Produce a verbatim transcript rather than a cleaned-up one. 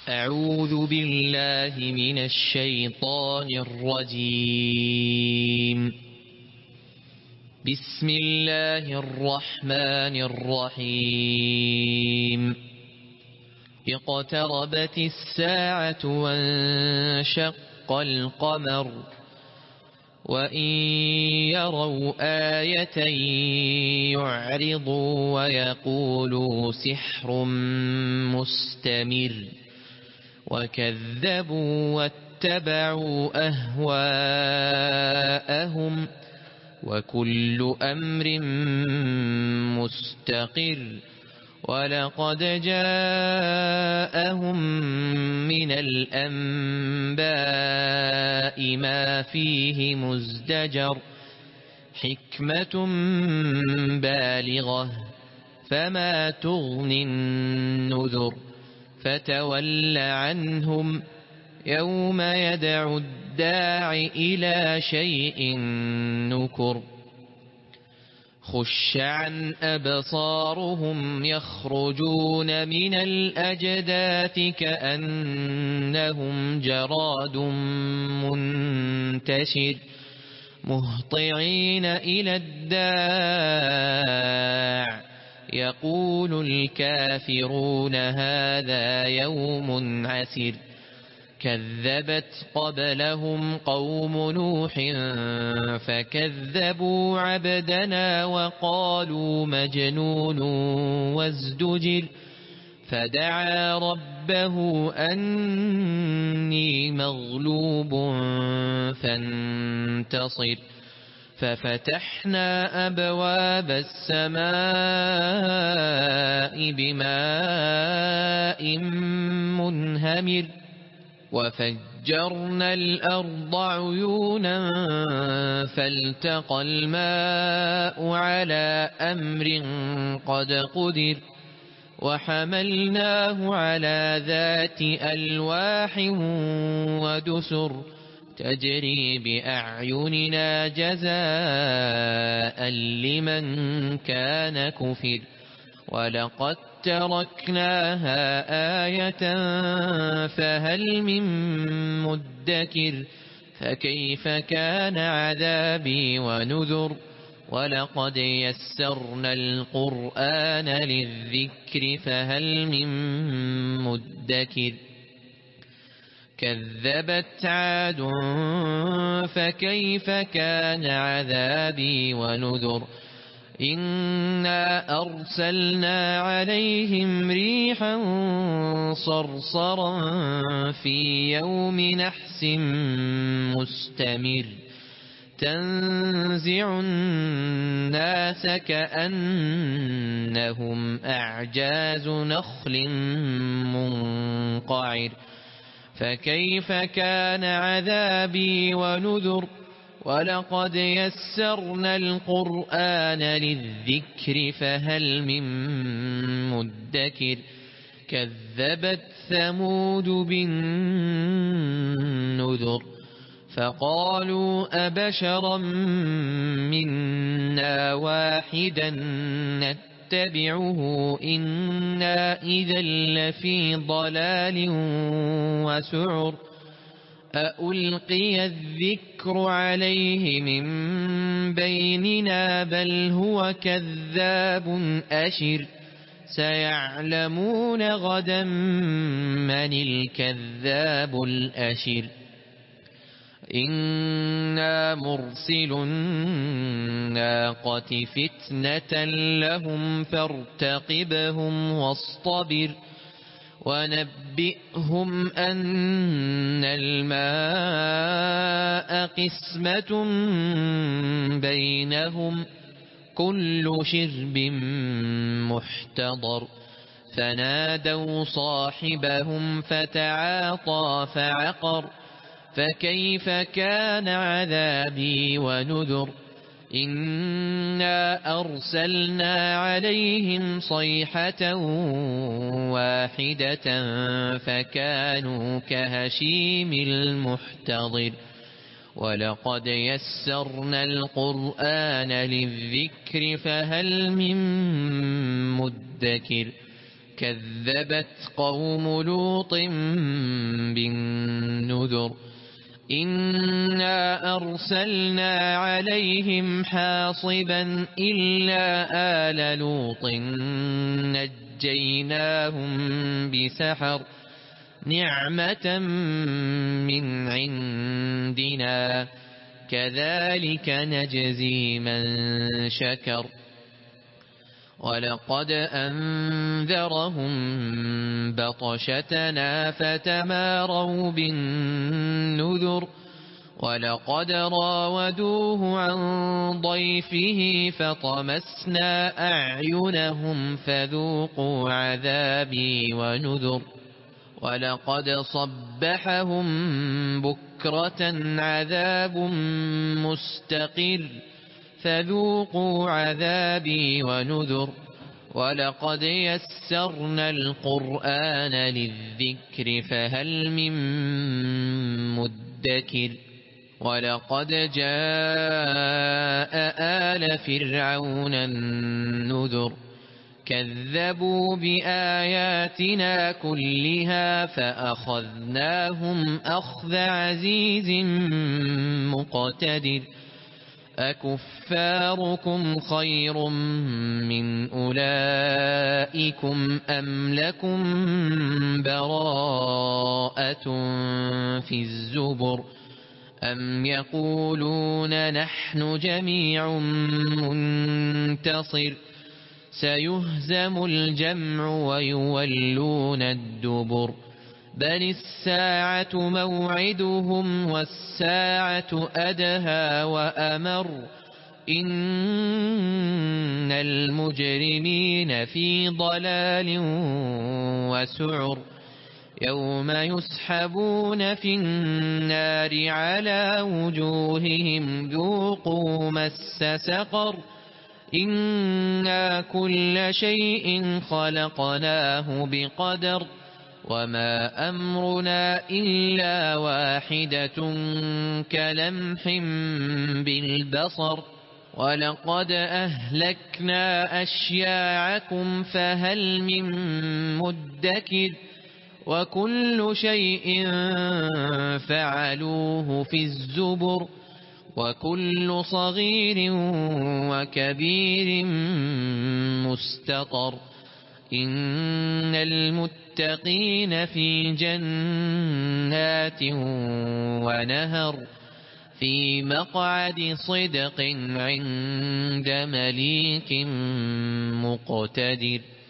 أعوذ بالله من الشيطان الرجيم. بسم الله الرحمن الرحيم. اقتربت الساعة وانشق القمر وإن يروا آية يعرضوا ويقولوا سحر مستمر وكذبوا واتبعوا أهواءهم وكل أمر مستقر ولقد جاءهم من الأنباء ما فيه مزدجر حكمة بالغة فما تغني النذر فتول عنهم يوم يدعو الداع إلى شيء نكر خش عن أبصارهم يخرجون من الأجداث كأنهم جراد منتشر مهطعين إلى الداع يقول الكافرون هذا يوم عسر كذبت قبلهم قوم نوح فكذبوا عبدنا وقالوا مجنون وازدجر فدعا ربه أني مغلوب فانتصر ففتحنا أبواب السماء بماء منهمر وفجرنا الأرض عيونا فالتقى الماء على أمر قد قدر وحملناه على ذات ألواح ودسر تجري بأعيننا جزاء لمن كان كفر ولقد تركناها آية فهل من مدكر فكيف كان عذابي ونذر ولقد يسرنا القرآن للذكر فهل من مدكر كذبت عاد فكيف كان عذابي ونذر إنا أرسلنا عليهم ريحا صرصرا في يوم نحس مستمر تنزع الناس كأنهم أعجاز نخل منقعر فكيف كان عذابي ونذر ولقد يسرنا القرآن للذكر فهل من مدكر كذبت ثمود بالنذر فقالوا أبشرا منا واحدا نتبعه إنا إذا لفي ضلال وسعر أألقي الذكر عليه من بيننا بل هو كذاب أشر سيعلمون غدا من الكذاب الأشر إنا مرسل الناقة فتنة لهم فارتقبهم واصطبر ونبئهم أن الماء قسمة بينهم كل شرب محتضر فنادوا صاحبهم فتعاطى فعقر فكيف كان عذابي ونذر إنا أرسلنا عليهم صيحة واحدة فكانوا كهشيم المحتضر ولقد يسرنا القرآن للذكر فهل من مدكر كذبت قوم لوط بالنذر إنا أرسلنا عليهم حاصبا إلا آل لوط نجيناهم بسحر نعمة من عندنا كذلك نجزي من شكر ولقد أنذرهم بطشتنا فتماروا بالنذر ولقد راودوه عن ضيفه فطمسنا أعينهم فذوقوا عذابي ونذر ولقد صبحهم بكرة عذاب مستقر فذوقوا عذابي ونذر ولقد يسرنا القرآن للذكر فهل من مدكر ولقد جاء آل فرعون النذر كذبوا بآياتنا كلها فأخذناهم أخذ عزيز مقتدر أكفاركم خير من أولئكم أم لكم براءة في الزبر أم يقولون نحن جميع منتصر سيهزم الجمع ويولون الدبر بل الساعة موعدهم والساعة أدهى وأمر إن المجرمين في ضلال وسعر يوم يسحبون في النار على وجوههم ذوقوا مس سقر إنا كل شيء خلقناه بقدر وما أمرنا إلا واحدة كلمح بالبصر ولقد أهلكنا أشياعكم فهل من مدكر وكل شيء فعلوه في الزبر وكل صغير وكبير مستطر إن المتقين في جنات ونهر في مقعد صدق عند مليك مقتدر.